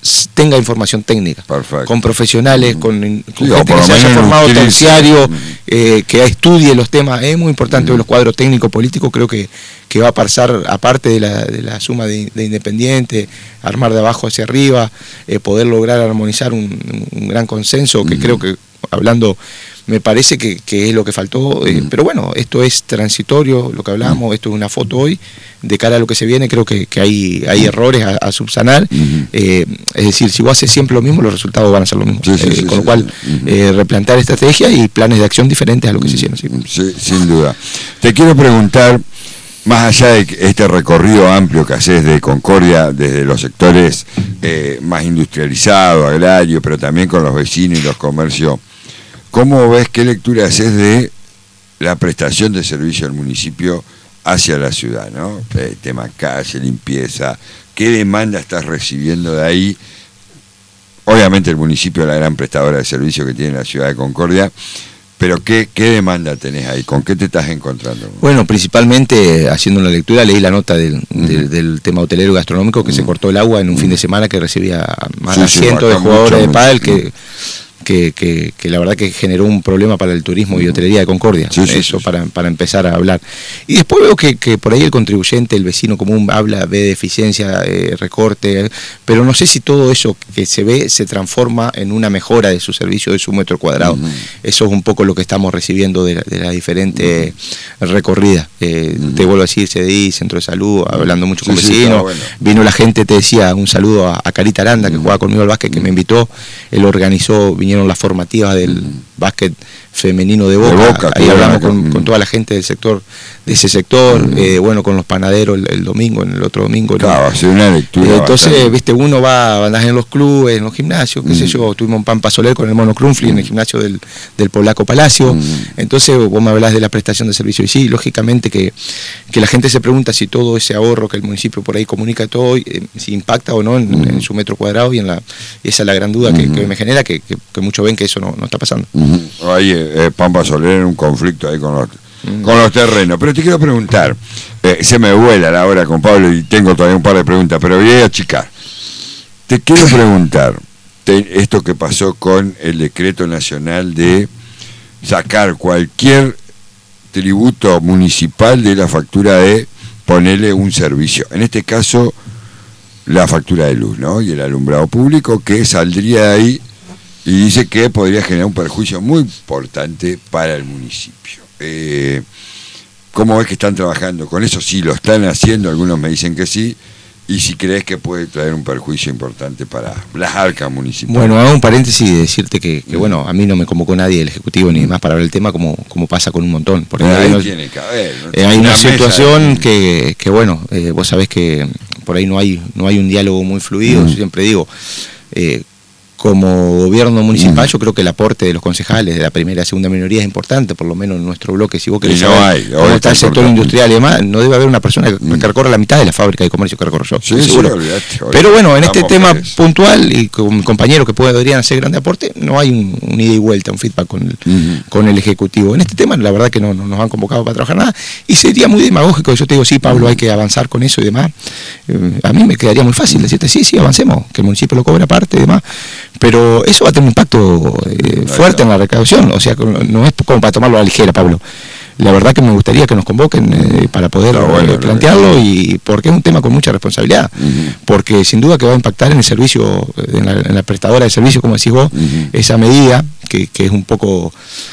tenga información técnica. Perfecto. Con profesionales, con, con sí, gente que se haya formado terciario, eh, que estudie los temas. Es muy importante mm. los cuadros técnicos políticos, creo que, que va a pasar, aparte de la, de la suma de, de independiente, armar de abajo hacia arriba, eh, poder lograr armonizar un, un gran consenso, que mm. creo que, hablando, me parece que, que es lo que faltó, eh, mm. pero bueno, esto es transitorio, lo que hablamos, mm. esto es una foto hoy, de cara a lo que se viene, creo que, que hay, hay mm. errores a, a subsanar, mm. eh, es decir, si vos haces siempre lo mismo, los resultados van a ser lo mismo, sí, sí, eh, sí, con sí, lo cual, sí. eh, replantear estrategias y planes de acción diferentes a lo que mm. se hicieron. ¿Sí? Sí, sin duda. Te quiero preguntar, más allá de este recorrido amplio que haces de Concordia desde los sectores eh, más industrializados, agrarios, pero también con los vecinos y los comercios, ¿cómo ves, qué lectura haces de la prestación de servicio del municipio hacia la ciudad, ¿no? Eh, tema calle, limpieza, ¿qué demanda estás recibiendo de ahí? Obviamente el municipio es la gran prestadora de servicio que tiene la ciudad de Concordia, pero ¿qué, qué demanda tenés ahí? ¿Con qué te estás encontrando? Bueno, principalmente haciendo una lectura, leí la nota del, uh-huh. del, del tema hotelero y gastronómico, que uh-huh. se cortó el agua en un uh-huh. fin de semana que recibía más de sí, cientos sí, de jugadores mucho, de pádel que... Uh-huh. Que, que, que la verdad que generó un problema para el turismo y hotelería de Concordia, sí, sí, eso sí, sí. Para, para empezar a hablar. Y después veo que, que por ahí el contribuyente, el vecino común habla, ve deficiencia, eh, recorte, pero no sé si todo eso que se ve se transforma en una mejora de su servicio, de su metro cuadrado. Uh-huh. Eso es un poco lo que estamos recibiendo de, de las diferentes uh-huh. recorridas. Eh, uh-huh. Te vuelvo a decir, C D I, Centro de Salud, uh-huh. hablando mucho con sí, vecinos. Sí, bueno. Vino la gente, te decía, un saludo a, a Carita Aranda, que uh-huh. jugaba conmigo al básquet, que me invitó, él organizó, vinieron las formativas del mm. básquet femenino de Boca, de Boca ahí hablamos con, mm. con toda la gente del sector, de ese sector, mm. eh, bueno, con los panaderos el, el domingo, en el otro domingo. Claro, ¿no? una lectura eh, entonces, bastante. Viste, uno va, andás en los clubes, en los gimnasios, qué mm. sé yo, tuvimos un Pampa Soler con el Mono Crunfli mm. en el gimnasio del, del Polaco Palacio, mm. entonces vos me hablás de la prestación de servicio, y sí, lógicamente que, que la gente se pregunta si todo ese ahorro que el municipio por ahí comunica todo, eh, si impacta o no en, mm. en su metro cuadrado, y en la y esa es la gran duda mm. que, que me genera, que, que, que muchos ven que eso no, no está pasando. Mm. Ahí, eh, Pampa Soler en un conflicto ahí con los, mm. con los terrenos. Pero te quiero preguntar, eh, se me vuela la hora con Pablo y tengo todavía un par de preguntas, pero voy a achicar. Te quiero preguntar, te, esto que pasó con el decreto nacional de sacar cualquier tributo municipal de la factura de ponerle un servicio. En este caso, la factura de luz, ¿no? Y el alumbrado público, que saldría de ahí. Y dice que podría generar un perjuicio muy importante para el municipio. Eh, ¿Cómo ves que están trabajando con eso? Sí, lo están haciendo, algunos me dicen que sí. Y si crees que puede traer un perjuicio importante para las arcas municipales. Bueno, hago un paréntesis y decirte que, que, bueno, a mí no me convocó nadie del Ejecutivo ni demás para hablar el tema, como, como pasa con un montón. Porque ahí hay, tiene que haber, ¿no? eh, hay una, una situación que, que, bueno, eh, vos sabés que por ahí no hay, no hay un diálogo muy fluido, mm. yo siempre digo... Eh, Como gobierno municipal, mm. yo creo que el aporte de los concejales de la primera y segunda minoría es importante, por lo menos en nuestro bloque. Si vos querés no saber hay, cómo está el sector industrial y demás, no debe haber una persona que, mm. que recorra la mitad de la fábrica de comercio que recorro yo. Sí, seguro. Sí, olvidate, olvidate. Pero bueno, en este Vamos tema puntual y con compañeros que podrían hacer grande aporte, no hay un, un ida y vuelta, un feedback con el, mm. con el Ejecutivo. En este tema, la verdad que no, no nos han convocado para trabajar nada. Y sería muy demagógico. Yo te digo, sí, Pablo, mm. hay que avanzar con eso y demás. Eh, a mí me quedaría muy fácil decirte, sí, sí, avancemos, que el municipio lo cobre aparte y demás. Pero eso va a tener un impacto eh, fuerte en la recaudación, o sea, no es como para tomarlo a la ligera, Pablo. La verdad que me gustaría que nos convoquen eh, para poder no, bueno, eh, plantearlo, y porque es un tema con mucha responsabilidad, uh-huh. porque sin duda que va a impactar en el servicio, en la, en la prestadora de servicio, como decís vos, uh-huh. esa medida que, que es un poco...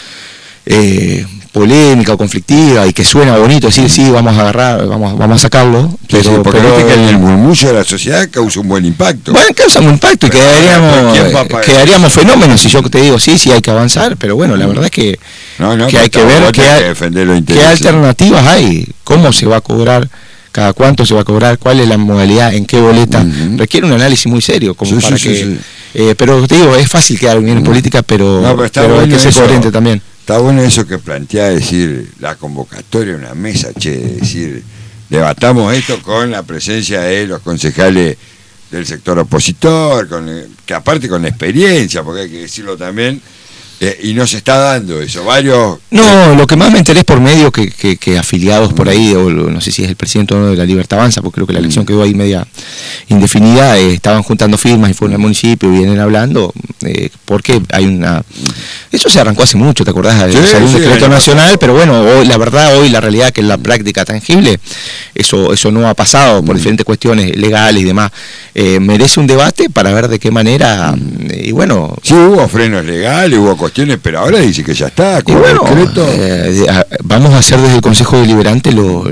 Eh, polémica o conflictiva y que suena bonito, decir sí, vamos a agarrar, vamos, vamos a sacarlo, pero, sí, sí, porque pero, que en el murmullo de la sociedad causa un buen impacto. Bueno, causa un impacto y pero, quedaríamos, quedaríamos fenómenos si yo te digo sí, sí hay que avanzar, pero bueno, la verdad es que, no, no, que hay que ver qué, que qué alternativas hay, cómo se va a cobrar, cada cuánto se va a cobrar, cuál es la modalidad, en qué boleta, uh-huh. requiere un análisis muy serio, como sí, para sí, que, sí, sí. Eh, pero te digo, es fácil quedar bien en uh-huh. política, pero, no, pero, pero hay que ser coherente también. Está bueno eso que plantea, decir, la convocatoria, una mesa, che, decir, debatamos esto con la presencia de los concejales del sector opositor, con, que aparte con la experiencia, porque hay que decirlo también, Eh, y no se está dando eso, varios... No, lo que más me enteré es por medio que, que, que afiliados por ahí, o no sé si es el presidente o no de la Libertad Avanza, porque creo que la elección quedó ahí media indefinida, eh, estaban juntando firmas y fueron al municipio, vienen hablando, eh, porque hay una... Eso se arrancó hace mucho, ¿te acordás? Sí, salió un sí, decreto nacional, pero bueno, hoy, la verdad, hoy la realidad que en la práctica tangible, eso eso no ha pasado por diferentes cuestiones legales y demás. Eh, merece un debate para ver de qué manera, eh, y bueno... Sí, hubo frenos legales, hubo cuestiones, pero ahora dice que ya está, con y bueno, el decreto... Eh, vamos a hacer desde el Consejo Deliberante lo,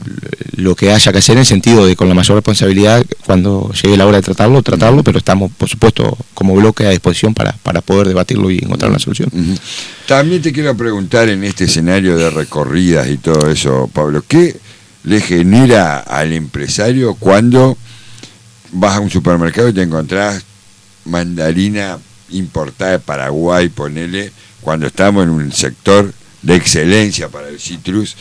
lo que haya que hacer en el sentido de con la mayor responsabilidad, cuando llegue la hora de tratarlo, tratarlo, pero estamos, por supuesto, como bloque a disposición para, para poder debatirlo y encontrar una solución. Uh-huh. También te quiero preguntar en este escenario de recorridas y todo eso, Pablo, ¿qué le genera al empresario cuando vas a un supermercado y te encontrás mandarina importada de Paraguay, ponele, cuando estamos en un sector de excelencia para el citrus,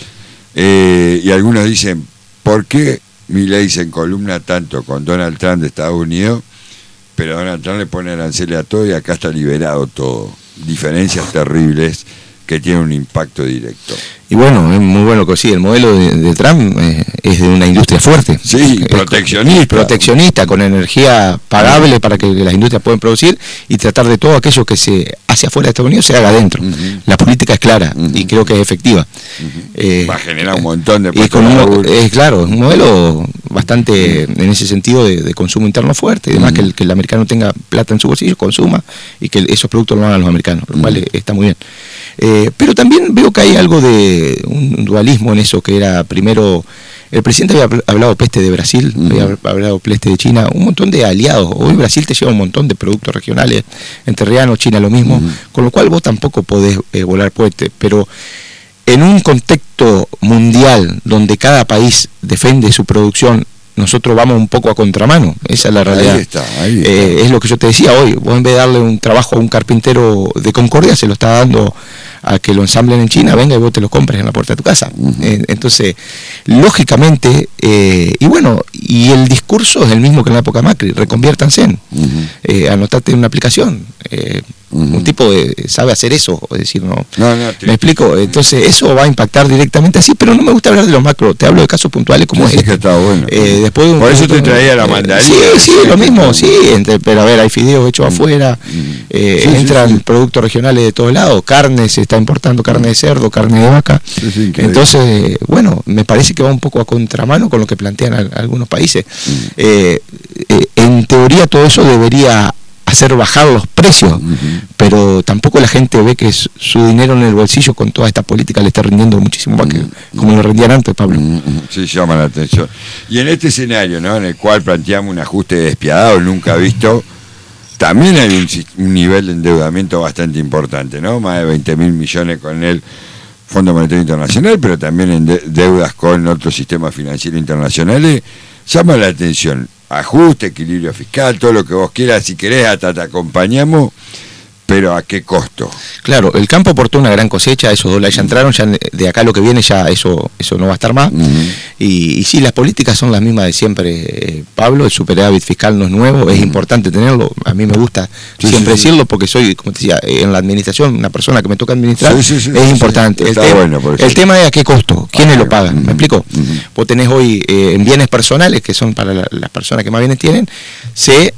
eh, y algunos dicen, ¿por qué Milei se encolumna tanto con Donald Trump de Estados Unidos, pero Donald Trump le pone aranceles a todo y acá está liberado todo? Diferencias terribles que tienen un impacto directo. Y bueno, es muy bueno que sí, el modelo de, de Trump eh, es de una industria fuerte. Sí, es, proteccionista. Proteccionista, con energía pagable para que las industrias puedan producir y tratar de todo aquello que se hace afuera de Estados Unidos se haga adentro. Uh-huh. La política es clara uh-huh. y creo que es efectiva. Uh-huh. Eh, Va a generar un montón de... Y con un, es claro, es un modelo bastante, uh-huh. en ese sentido, de, de consumo interno fuerte, y además uh-huh. que, el, que el americano tenga plata en su bolsillo, consuma, y que esos productos lo hagan los americanos, lo uh-huh. cual está muy bien. Eh, pero también veo que hay algo de un dualismo en eso, que era primero, el presidente había hablado peste de Brasil, uh-huh. había hablado peste de China, un montón de aliados. Hoy Brasil te lleva un montón de productos regionales, entrerrianos, China lo mismo, uh-huh. con lo cual vos tampoco podés eh, volar puente, pero en un contexto mundial donde cada país defiende su producción, nosotros vamos un poco a contramano, esa es la realidad. Ahí está, ahí está. Eh, es lo que yo te decía hoy, vos en vez de darle un trabajo a un carpintero de Concordia, se lo está dando a que lo ensamblen en China, venga y vos te lo compres en la puerta de tu casa. Uh-huh. Eh, entonces, lógicamente, eh, y bueno, y el discurso es el mismo que en la época Macri, reconviértanse, uh-huh. eh, anotate en una aplicación. Eh, Uh-huh. Un tipo de, sabe hacer eso, es decir, no, no, no te... me explico, entonces eso va a impactar directamente así, pero no me gusta hablar de los macro, te hablo de casos puntuales como sí, este. Que está bueno. Eh, después de un, por eso te traía eh, la mandarina. Sí, sí, sí, lo mismo, sí, entre, pero a ver, hay fideos hechos uh-huh. afuera, uh-huh. eh, sí, entran sí, sí. productos regionales de todos lados, carne, se está importando carne de cerdo, carne de vaca, sí, sí, entonces, bueno, me parece que va un poco a contramano con lo que plantean a, a algunos países. Uh-huh. eh, eh, en teoría todo eso debería hacer bajar los precios, uh-huh. pero tampoco la gente ve que su, su dinero en el bolsillo con toda esta política le está rindiendo muchísimo más uh-huh. que como lo rendían antes, Pablo. Uh-huh. Sí, llama la atención. Y en este escenario, ¿no?, en el cual planteamos un ajuste despiadado, nunca visto, también hay un, un nivel de endeudamiento bastante importante, ¿no? Más de veinte mil millones con el Fondo Monetario Internacional, pero también en de, deudas con otros sistemas financieros internacionales. Llama la atención. Ajuste, equilibrio fiscal, todo lo que vos quieras, si querés hasta te acompañamos, pero ¿a qué costo? Claro, el campo aportó una gran cosecha, esos dólares ya entraron, ya de acá lo que viene ya eso eso no va a estar más, uh-huh. y, y sí, las políticas son las mismas de siempre, eh, Pablo, el superávit fiscal no es nuevo, uh-huh. es importante tenerlo, a mí me gusta sí, siempre sí, decirlo, porque soy, como te decía, en la administración, una persona que me toca administrar, sí, sí, sí, es sí, importante. Sí, el, te bueno, el tema es a qué costo, quiénes uh-huh. lo pagan, ¿me explico? Uh-huh. Vos tenés hoy eh, en bienes personales, que son para la, las personas que más bienes tienen, se...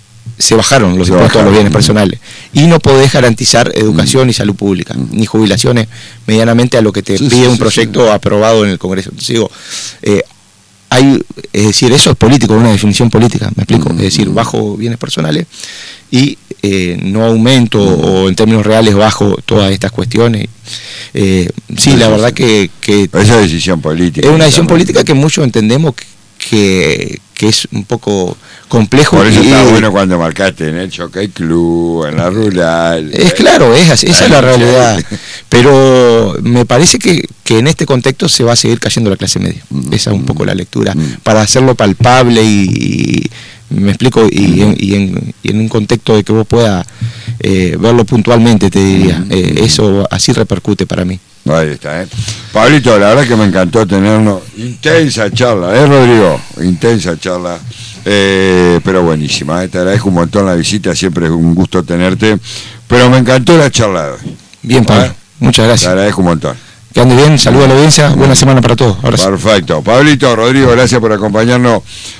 se bajaron los impuestos a los bienes personales y no podés garantizar educación mm. y salud pública, mm. ni jubilaciones medianamente a lo que te sí, pide sí, un sí, proyecto sí. aprobado en el Congreso. Entonces digo, eh, hay, es decir, eso es político, una definición política, me explico, mm. es decir, bajo bienes personales y eh, no aumento mm. o en términos reales bajo todas estas cuestiones. Eh, sí, sí, la sí, verdad sí. Que, que... Esa es decisión política. Es una decisión política que muchos entendemos que Que, que es un poco complejo. Por eso y, está bueno cuando marcaste en el Jockey Club, en la rural. Es claro, es así, esa es la realidad. Pero me parece que, que en este contexto se va a seguir cayendo la clase media. Mm, Esa es un poco la lectura. Mm. Para hacerlo palpable y, y me explico, y, mm. en, y, en, y en un contexto de que vos puedas eh, verlo puntualmente, te diría. Mm. Eh, eso así repercute para mí. Ahí está, ¿eh? Pablito, la verdad que me encantó tenernos. Intensa charla, ¿eh, Rodrigo? Intensa charla Eh, pero buenísima, eh, te agradezco un montón la visita, siempre es un gusto tenerte. Pero me encantó la charla. Bien, Pablo, ¿eh? Muchas gracias. Te agradezco un montón. Que ande bien, saludos a la audiencia, buena semana para todos. Ahora Perfecto. Sí. Pablito, Rodrigo, gracias por acompañarnos